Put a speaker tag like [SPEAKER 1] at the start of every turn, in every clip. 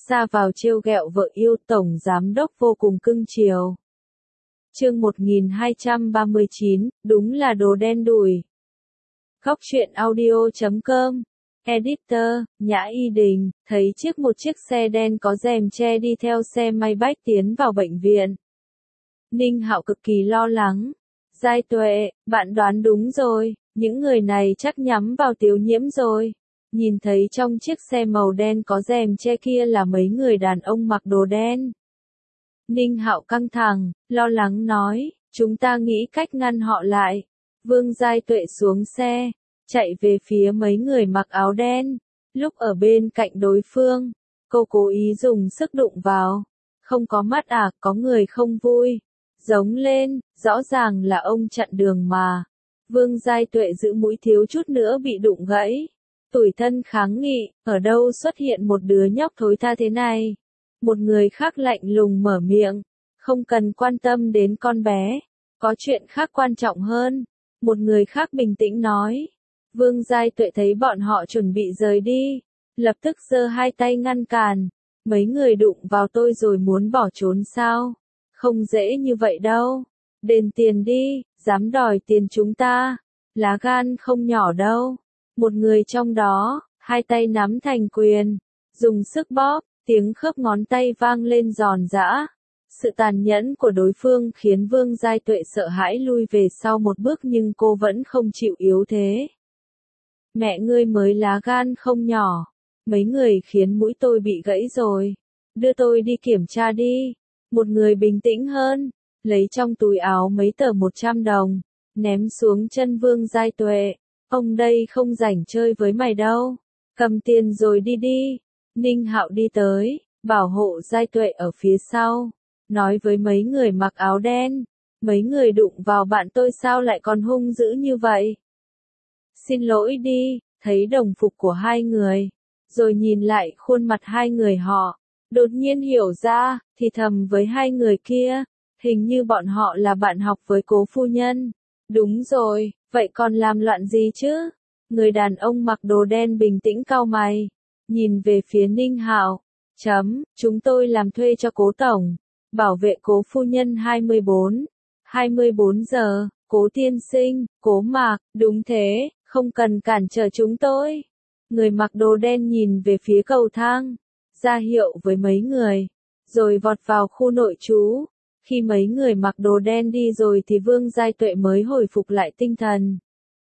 [SPEAKER 1] ra vào trêu ghẹo vợ yêu, tổng giám đốc vô cùng cưng chiều. Chương 1239, đúng là đồ đen đủi. Góc truyện audio.com. Editor, Nhã Y Đình, thấy một chiếc xe đen có rèm che đi theo xe Maybach tiến vào bệnh viện. Ninh Hạo cực kỳ lo lắng. Giai Tuệ, bạn đoán đúng rồi, những người này chắc nhắm vào Tiếu Nhiễm rồi. Nhìn thấy trong chiếc xe màu đen có rèm che kia là mấy người đàn ông mặc đồ đen. Ninh Hạo căng thẳng, lo lắng nói, chúng ta nghĩ cách ngăn họ lại. Vương Giai Tuệ xuống xe, chạy về phía mấy người mặc áo đen. Lúc ở bên cạnh đối phương, cô cố ý dùng sức đụng vào. Không có mắt à, có người không vui. Giống lên, rõ ràng là ông chặn đường mà. Vương Giai Tuệ giữ mũi thiếu chút nữa bị đụng gãy. Tủi thân kháng nghị, ở đâu xuất hiện một đứa nhóc thối tha thế này. Một người khác lạnh lùng mở miệng, không cần quan tâm đến con bé, có chuyện khác quan trọng hơn. Một người khác bình tĩnh nói. Vương Giai Tuệ thấy bọn họ chuẩn bị rời đi, lập tức giơ hai tay ngăn cản. Mấy người đụng vào tôi rồi muốn bỏ trốn sao? Không dễ như vậy đâu. Đền tiền đi, dám đòi tiền chúng ta. Lá gan không nhỏ đâu. Một người trong đó, hai tay nắm thành quyền, dùng sức bóp, tiếng khớp ngón tay vang lên giòn giã. Sự tàn nhẫn của đối phương khiến Vương Giai Tuệ sợ hãi lui về sau một bước, nhưng cô vẫn không chịu yếu thế. Mẹ ngươi mới lá gan không nhỏ. Mấy người khiến mũi tôi bị gãy rồi. Đưa tôi đi kiểm tra đi. Một người bình tĩnh hơn, lấy trong túi áo mấy tờ 100 đồng, ném xuống chân Vương Giai Tuệ. Ông đây không rảnh chơi với mày đâu. Cầm tiền rồi đi đi. Ninh Hạo đi tới, bảo hộ Giai Tuệ ở phía sau. Nói với mấy người mặc áo đen. Mấy người đụng vào bạn tôi sao lại còn hung dữ như vậy? Xin lỗi đi, thấy đồng phục của hai người. Rồi nhìn lại khuôn mặt hai người họ. Đột nhiên hiểu ra, thì thầm với hai người kia. Hình như bọn họ là bạn học với cố phu nhân. Đúng rồi, vậy còn làm loạn gì chứ? Người đàn ông mặc đồ đen bình tĩnh cau mày. Nhìn về phía Ninh Hạo. Chúng tôi làm thuê cho cố tổng. Bảo vệ cố phu nhân 24 giờ, cố tiên sinh, cố Mạc, đúng thế, không cần cản trở chúng tôi. Người mặc đồ đen nhìn về phía cầu thang, ra hiệu với mấy người, rồi vọt vào khu nội trú. Khi mấy người mặc đồ đen đi rồi thì Vương Giai Tuệ mới hồi phục lại tinh thần.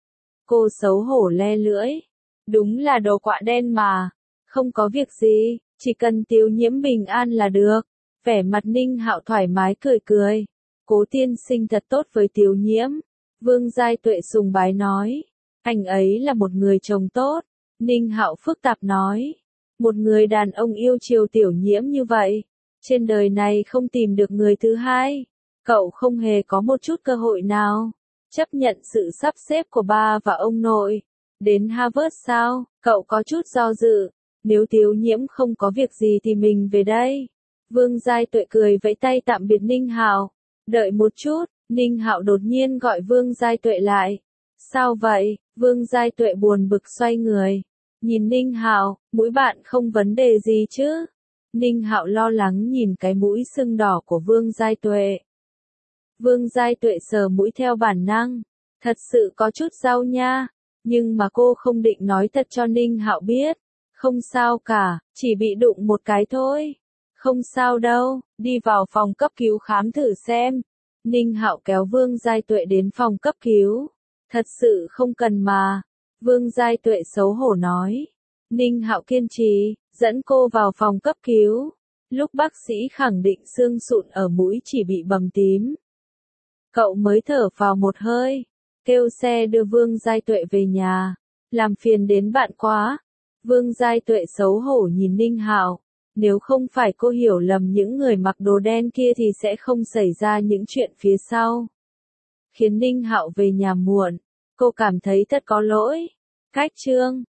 [SPEAKER 1] Cô xấu hổ le lưỡi. Đúng là đồ quạ đen mà. Không có việc gì, chỉ cần Tiếu Nhiễm bình an là được. Vẻ mặt Ninh Hạo thoải mái cười cười. Cố tiên sinh thật tốt với Tiếu Nhiễm. Vương Giai Tuệ sùng bái nói. Anh ấy là một người chồng tốt. Ninh Hạo phức tạp nói. Một người đàn ông yêu chiều Tiểu Nhiễm như vậy. Trên đời này không tìm được người thứ hai. Cậu không hề có một chút cơ hội nào. Chấp nhận sự sắp xếp của ba và ông nội. Đến Harvard sao? Cậu có chút do dự. Nếu Tiếu Nhiễm không có việc gì thì mình về đây. Vương Giai Tuệ cười vẫy tay tạm biệt Ninh Hạo. Đợi một chút, Ninh Hạo đột nhiên gọi Vương Giai Tuệ lại. Sao vậy? Vương Giai Tuệ buồn bực xoay người. Nhìn Ninh Hạo, mũi bạn không vấn đề gì chứ? Ninh Hạo lo lắng nhìn cái mũi sưng đỏ của Vương Giai Tuệ. Vương Giai Tuệ sờ mũi theo bản năng. Thật sự có chút đau nha. Nhưng mà cô không định nói thật cho Ninh Hạo biết. Không sao cả, chỉ bị đụng một cái thôi. Không sao đâu, đi vào phòng cấp cứu khám thử xem. Ninh Hạo kéo Vương Giai Tuệ đến phòng cấp cứu. Thật sự không cần mà. Vương Giai Tuệ xấu hổ nói. Ninh Hạo kiên trì, dẫn cô vào phòng cấp cứu. Lúc bác sĩ khẳng định xương sụn ở mũi chỉ bị bầm tím. Cậu mới thở vào một hơi. Kêu xe đưa Vương Giai Tuệ về nhà. Làm phiền đến bạn quá. Vương Giai Tuệ xấu hổ nhìn Ninh Hạo. Nếu không phải cô hiểu lầm những người mặc đồ đen kia thì sẽ không xảy ra những chuyện phía sau. Khiến Ninh Hạo về nhà muộn. Cô cảm thấy thật có lỗi. Cách chương